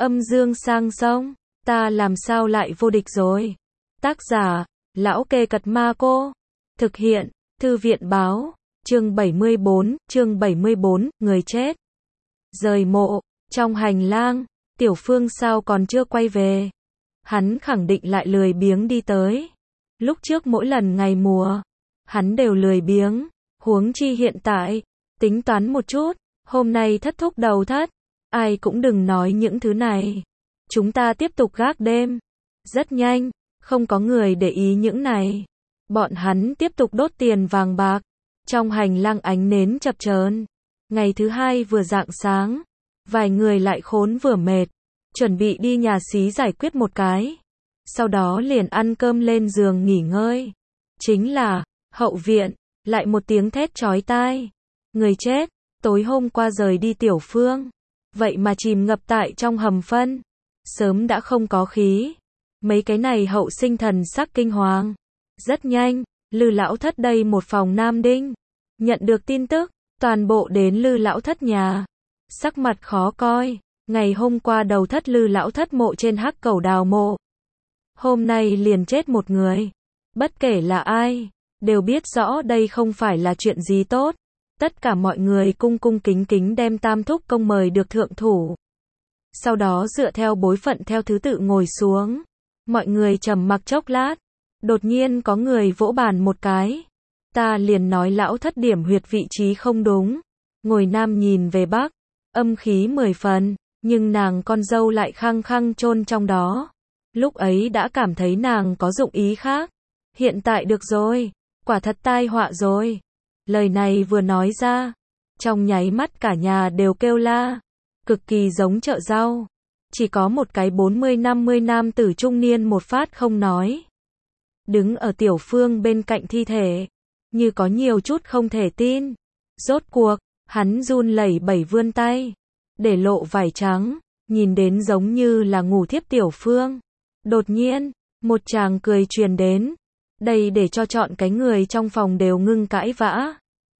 Âm dương sang sông, ta làm sao lại vô địch rồi. Tác giả, Lão Kê Cật Ma Cô. Thực hiện, Thư viện báo, chương 74, người chết. Rời mộ, trong hành lang, Tiểu Phương sao còn chưa quay về. Hắn khẳng định lại lười biếng đi tới. Lúc trước mỗi lần ngày mùa, hắn đều lười biếng, huống chi hiện tại, tính toán một chút, hôm nay thất thúc đầu thất, ai cũng đừng nói những thứ này. Chúng ta tiếp tục gác đêm. Rất nhanh, không có người để ý những này. Bọn hắn tiếp tục đốt tiền vàng bạc. Trong hành lang ánh nến chập chờn. Ngày thứ hai vừa rạng sáng, vài người lại khốn vừa mệt, chuẩn bị đi nhà xí giải quyết một cái. Sau đó liền ăn cơm lên giường nghỉ ngơi. Chính là, hậu viện, lại một tiếng thét chói tai. Người chết, tối hôm qua rời đi Tiểu Phương. Vậy mà chìm ngập tại trong hầm phân. Sớm đã không có khí. Mấy cái này hậu sinh thần sắc kinh hoàng. Rất nhanh, Lư lão thất đây một phòng Nam Đinh. Nhận được tin tức, toàn bộ đến Lư lão thất nhà. Sắc mặt khó coi. Ngày hôm qua đầu thất Lư lão thất mộ trên Hắc Cẩu đào mộ. Hôm nay liền chết một người. Bất kể là ai, đều biết rõ đây không phải là chuyện gì tốt. Tất cả mọi người cung cung kính kính đem Tam Thúc Công mời được thượng thủ. Sau đó dựa theo bối phận theo thứ tự ngồi xuống. Mọi người trầm mặc chốc lát. Đột nhiên có người vỗ bàn một cái. Ta liền nói lão thất điểm huyệt vị trí không đúng. Ngồi Nam nhìn về Bắc. Âm khí 10 phần. Nhưng nàng con dâu lại khăng khăng chôn trong đó. Lúc ấy đã cảm thấy nàng có dụng ý khác. Hiện tại được rồi. Quả thật tai họa rồi. Lời này vừa nói ra. Trong nháy mắt cả nhà đều kêu la. Cực kỳ giống chợ rau. Chỉ có một cái 40-50 nam tử trung niên một phát không nói. Đứng ở Tiểu Phương bên cạnh thi thể. Như có nhiều chút không thể tin. Rốt cuộc, hắn run lẩy bẩy vươn tay. Để lộ vải trắng. Nhìn đến giống như là ngủ thiếp Tiểu Phương. Đột nhiên, một chàng cười truyền đến. Đây để cho chọn cái người trong phòng đều ngưng cãi vã.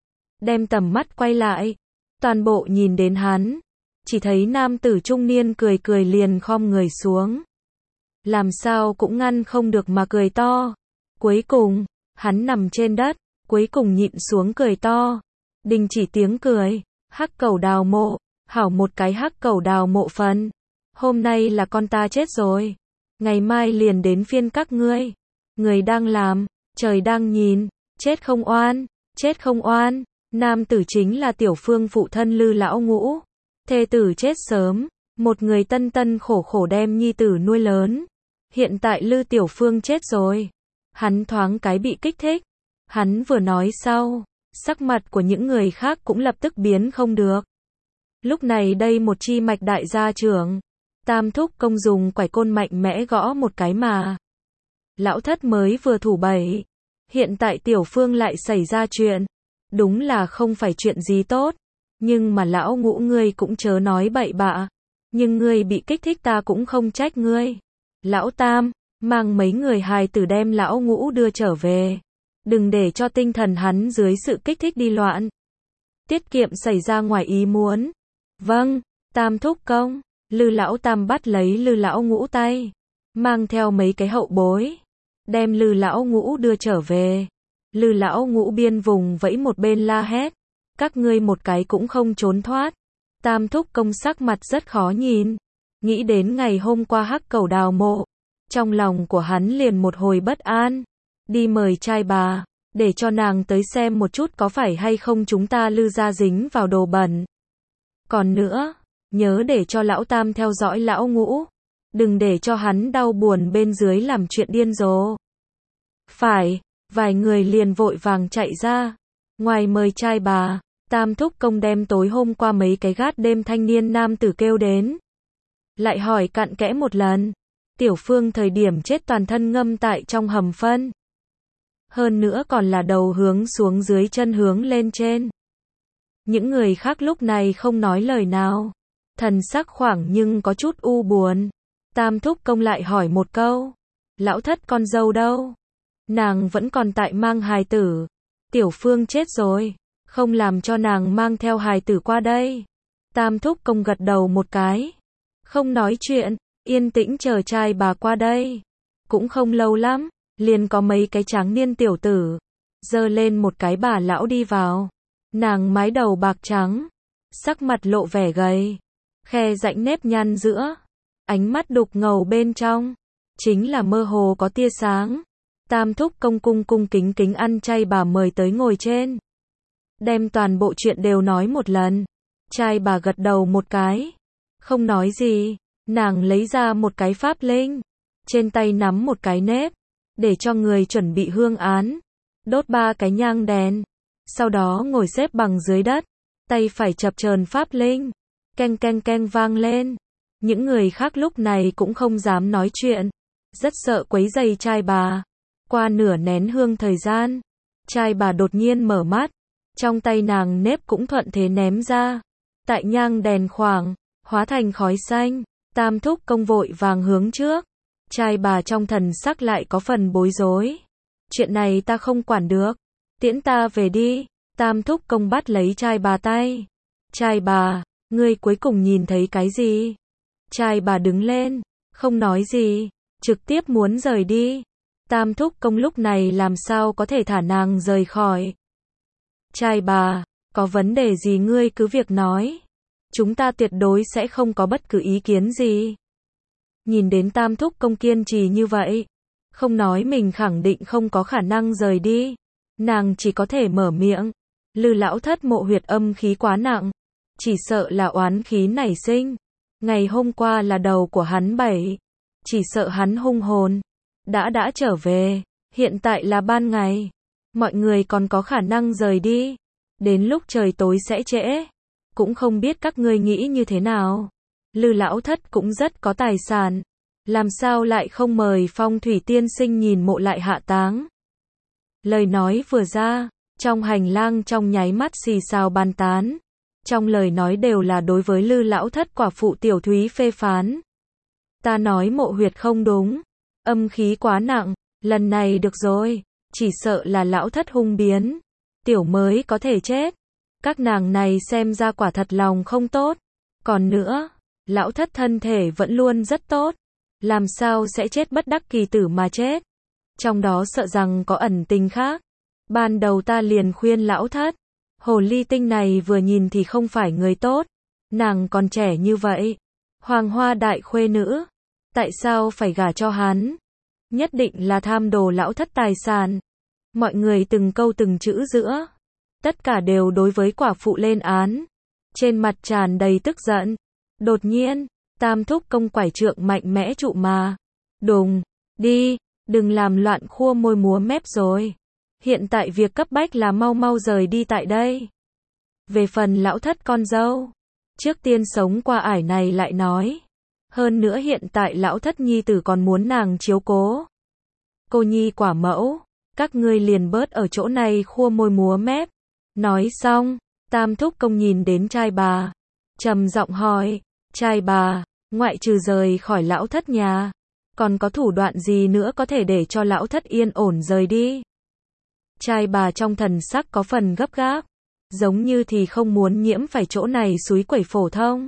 Đem tầm mắt quay lại. Toàn bộ nhìn đến hắn. Chỉ thấy nam tử trung niên cười cười liền khom người xuống. Làm sao cũng ngăn không được mà cười to. Cuối cùng, hắn nằm trên đất. Cuối cùng nhịn xuống cười to. Đình chỉ tiếng cười. Hắc Cẩu đào mộ. Hảo một cái Hắc Cẩu đào mộ phần. Hôm nay là con ta chết rồi. Ngày mai liền đến phiên các ngươi. Người đang làm, trời đang nhìn. Chết không oan, chết không oan. Nam tử chính là Tiểu Phương phụ thân Lư lão ngũ. Thê tử chết sớm. Một người tân tân khổ khổ đem nhi tử nuôi lớn. Hiện tại Lư Tiểu Phương chết rồi. Hắn thoáng cái bị kích thích. Hắn vừa nói sau. Sắc mặt của những người khác cũng lập tức biến không được. Lúc này đây một chi mạch đại gia trưởng. Tam Thúc Công dùng quải côn mạnh mẽ gõ một cái mà. Lão thất mới vừa thủ 7. Hiện tại Tiểu Phương lại xảy ra chuyện. Đúng là không phải chuyện gì tốt. Nhưng mà lão ngũ ngươi cũng chớ nói bậy bạ. Nhưng ngươi bị kích thích ta cũng không trách ngươi. Lão Tam, mang mấy người hài tử đem lão ngũ đưa trở về. Đừng để cho tinh thần hắn dưới sự kích thích đi loạn. Tiết kiệm xảy ra ngoài ý muốn. Vâng, Tam Thúc Công. Lư lão Tam bắt lấy Lư lão ngũ tay. Mang theo mấy cái hậu bối. Đem Lư lão ngũ đưa trở về. Lư lão ngũ biên vùng vẫy một bên la hét. Các ngươi một cái cũng không trốn thoát. Tam Thúc Công sắc mặt rất khó nhìn. Nghĩ đến ngày hôm qua Hắc Cẩu đào mộ. Trong lòng của hắn liền một hồi bất an. Đi mời trai bà. Để cho nàng tới xem một chút có phải hay không chúng ta Lư gia dính vào đồ bẩn. Còn nữa, nhớ để cho lão Tam theo dõi lão ngũ. Đừng để cho hắn đau buồn bên dưới làm chuyện điên rồ. Phải, vài người liền vội vàng chạy ra. Ngoài mời trai bà, Tam Thúc Công đem tối hôm qua mấy cái gát đêm thanh niên nam tử kêu đến. Lại hỏi cặn kẽ một lần. Tiểu Phương thời điểm chết toàn thân ngâm tại trong hầm phân. Hơn nữa còn là đầu hướng xuống dưới chân hướng lên trên. Những người khác lúc này không nói lời nào. Thần sắc khoảng nhưng có chút u buồn. Tam Thúc Công lại hỏi một câu. Lão thất con dâu đâu? Nàng vẫn còn tại mang hài tử. Tiểu Phương chết rồi. Không làm cho nàng mang theo hài tử qua đây. Tam Thúc Công gật đầu một cái. không nói chuyện, yên tĩnh chờ trai bà qua đây. Cũng không lâu lắm, liền có mấy cái tráng niên tiểu tử, giơ lên một cái bà lão đi vào. Nàng mái đầu bạc trắng, sắc mặt lộ vẻ gầy, khe rãnh nếp nhăn giữa, ánh mắt đục ngầu bên trong, chính là mơ hồ có tia sáng. Tam thúc công cung cung kính kính ăn chay bà mời tới ngồi trên. Đem toàn bộ chuyện đều nói một lần. Trai bà gật đầu một cái, không nói gì. Nàng lấy ra một cái pháp linh, trên tay nắm một cái nếp, để cho người chuẩn bị hương án, đốt 3 cái nhang đèn, sau đó ngồi xếp bằng dưới đất, tay phải chập chờn pháp linh, keng keng keng vang lên. Những người khác lúc này cũng không dám nói chuyện, rất sợ quấy rầy trai bà. Qua nửa nén hương thời gian, trai bà đột nhiên mở mắt, trong tay nàng nếp cũng thuận thế ném ra, tại nhang đèn khoảng, hóa thành khói xanh. Tam thúc công vội vàng hướng trước, trai bà trong thần sắc lại có phần bối rối. Chuyện này ta không quản được, tiễn ta về đi. Tam thúc công bắt lấy trai bà tay. Trai bà, ngươi cuối cùng nhìn thấy cái gì? Trai bà đứng lên, không nói gì, trực tiếp muốn rời đi. Tam thúc công lúc này làm sao có thể thả nàng rời khỏi. Trai bà, có vấn đề gì ngươi cứ việc nói. Chúng ta tuyệt đối sẽ không có bất cứ ý kiến gì. Nhìn đến tam thúc công kiên trì như vậy, không nói mình khẳng định không có khả năng rời đi. Nàng chỉ có thể mở miệng. Lư lão thất mộ huyệt âm khí quá nặng, chỉ sợ là oán khí nảy sinh. Ngày hôm qua là đầu của hắn 7, chỉ sợ hắn hung hồn đã trở về, hiện tại là ban ngày, mọi người còn có khả năng rời đi, đến lúc trời tối sẽ trễ, cũng không biết các ngươi nghĩ như thế nào. Lư lão thất cũng rất có tài sản, làm sao lại không mời Phong thủy tiên sinh nhìn mộ lại hạ táng. Lời nói vừa ra, trong hành lang trong nháy mắt xì xào bàn tán, trong lời nói đều là đối với Lư lão thất quả phụ Tiểu Thúy phê phán. Ta nói mộ huyệt không đúng, âm khí quá nặng, lần này được rồi, chỉ sợ là lão thất hung biến, tiểu mới có thể chết. Các nàng này xem ra quả thật lòng không tốt. Còn nữa, lão thất thân thể vẫn luôn rất tốt, làm sao sẽ chết bất đắc kỳ tử mà chết. Trong đó sợ rằng có ẩn tình khác. Ban đầu ta liền khuyên lão thất, hồ ly tinh này vừa nhìn thì không phải người tốt, nàng còn trẻ như vậy, hoàng hoa đại khuê nữ, tại sao phải gả cho hắn? Nhất định là tham đồ lão thất tài sản. Mọi người từng câu từng chữ giữa, tất cả đều đối với quả phụ lên án, trên mặt tràn đầy tức giận. Đột nhiên, tam thúc công quải trượng mạnh mẽ trụ mà. Đùng, đi, đừng làm loạn khua môi múa mép rồi. Hiện tại việc cấp bách là mau mau rời đi tại đây. Về phần lão thất con dâu, trước tiên sống qua ải này lại nói. Hơn nữa hiện tại lão thất nhi tử còn muốn nàng chiếu cố. Cô nhi quả mẫu, các ngươi liền bớt ở chỗ này khua môi múa mép. Nói xong, tam thúc công nhìn đến trai bà, trầm giọng hỏi, trai bà, ngoại trừ rời khỏi lão thất nhà, còn có thủ đoạn gì nữa có thể để cho lão thất yên ổn rời đi? Trai bà trong thần sắc có phần gấp gáp, giống như thì không muốn nhiễm phải chỗ này suối quẩy phổ thông.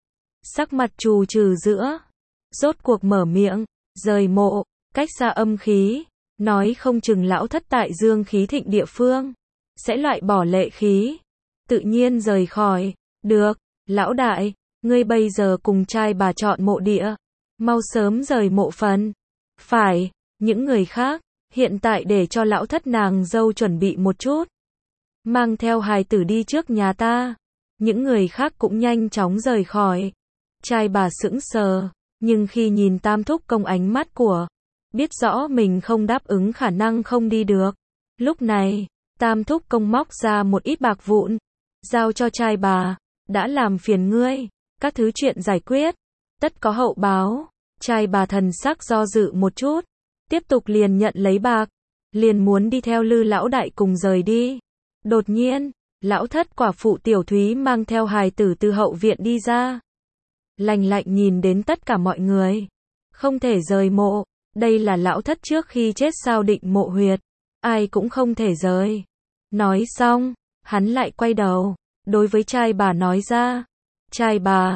Sắc mặt trù trừ giữa, rốt cuộc mở miệng, rời mộ, cách xa âm khí, nói không chừng lão thất tại dương khí thịnh địa phương, sẽ loại bỏ lệ khí, tự nhiên rời khỏi. Được, lão đại, ngươi bây giờ cùng trai bà chọn mộ địa, mau sớm rời mộ phần. Phải, những người khác, hiện tại để cho lão thất nàng dâu chuẩn bị một chút, mang theo hài tử đi trước nhà ta. Những người khác cũng nhanh chóng rời khỏi. Trai bà sững sờ, nhưng khi nhìn tam thúc công ánh mắt của, biết rõ mình không đáp ứng khả năng không đi được. Lúc này, tam thúc công móc ra một ít bạc vụn, giao cho trai bà, đã làm phiền ngươi, các thứ chuyện giải quyết, tất có hậu báo. Trai bà thần sắc do dự một chút, tiếp tục liền nhận lấy bạc, liền muốn đi theo Lư lão đại cùng rời đi. Đột nhiên, lão thất quả phụ Tiểu Thúy mang theo hài tử từ hậu viện đi ra. Lạnh lạnh nhìn đến tất cả mọi người. Không thể rời mộ, đây là lão thất trước khi chết sao định mộ huyệt, ai cũng không thể rời. Nói xong, hắn lại quay đầu, đối với trai bà nói ra, trai bà,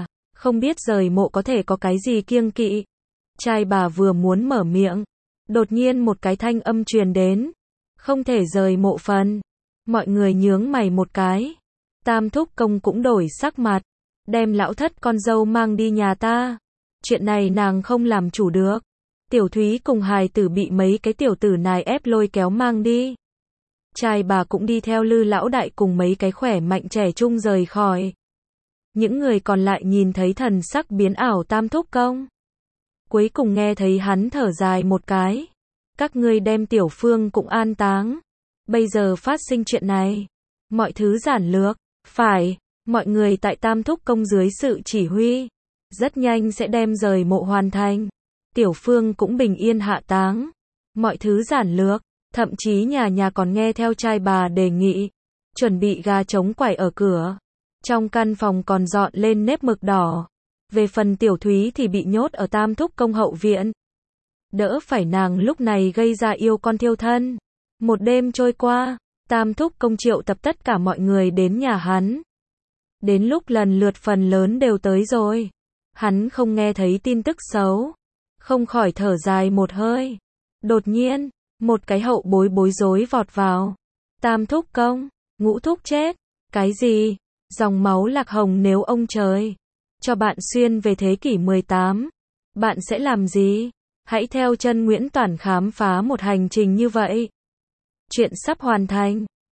không biết rời mộ có thể có cái gì kiêng kỵ. Trai bà vừa muốn mở miệng, đột nhiên một cái thanh âm truyền đến. Không thể rời mộ phần. Mọi người nhướng mày một cái. Tam thúc công cũng đổi sắc mặt. Đem lão thất con dâu mang đi nhà ta. Chuyện này nàng không làm chủ được. Tiểu Thúy cùng hài tử bị mấy cái tiểu tử này ép lôi kéo mang đi. Trai bà cũng đi theo Lư lão đại cùng mấy cái khỏe mạnh trẻ trung rời khỏi. Những người còn lại nhìn thấy thần sắc biến ảo tam thúc công. Cuối cùng nghe thấy hắn thở dài một cái. Các ngươi đem Tiểu Phương cũng an táng. Bây giờ phát sinh chuyện này. Mọi thứ giản lược. Phải, mọi người tại tam thúc công dưới sự chỉ huy. Rất nhanh sẽ đem rời mộ hoàn thành. Tiểu Phương cũng bình yên hạ táng. Mọi thứ giản lược. Thậm chí nhà nhà còn nghe theo trai bà đề nghị. Chuẩn bị gà trống quẩy ở cửa. Trong căn phòng còn dọn lên nếp mực đỏ. Về phần Tiểu Thúy thì bị nhốt ở tam thúc công hậu viện. Đỡ phải nàng lúc này gây ra yêu con thiêu thân. Một đêm trôi qua, tam thúc công triệu tập tất cả mọi người đến nhà hắn. Đến lúc lần lượt phần lớn đều tới rồi. Hắn không nghe thấy tin tức xấu. Không khỏi thở dài một hơi. Đột nhiên, một cái hậu bối bối rối vọt vào. Tam thúc công, Ngũ thúc chết. Cái gì? Dòng máu Lạc Hồng nếu ông trời cho bạn xuyên về thế kỷ 18, bạn sẽ làm gì? Hãy theo chân Nguyễn Toản khám phá một hành trình như vậy. Chuyện sắp hoàn thành.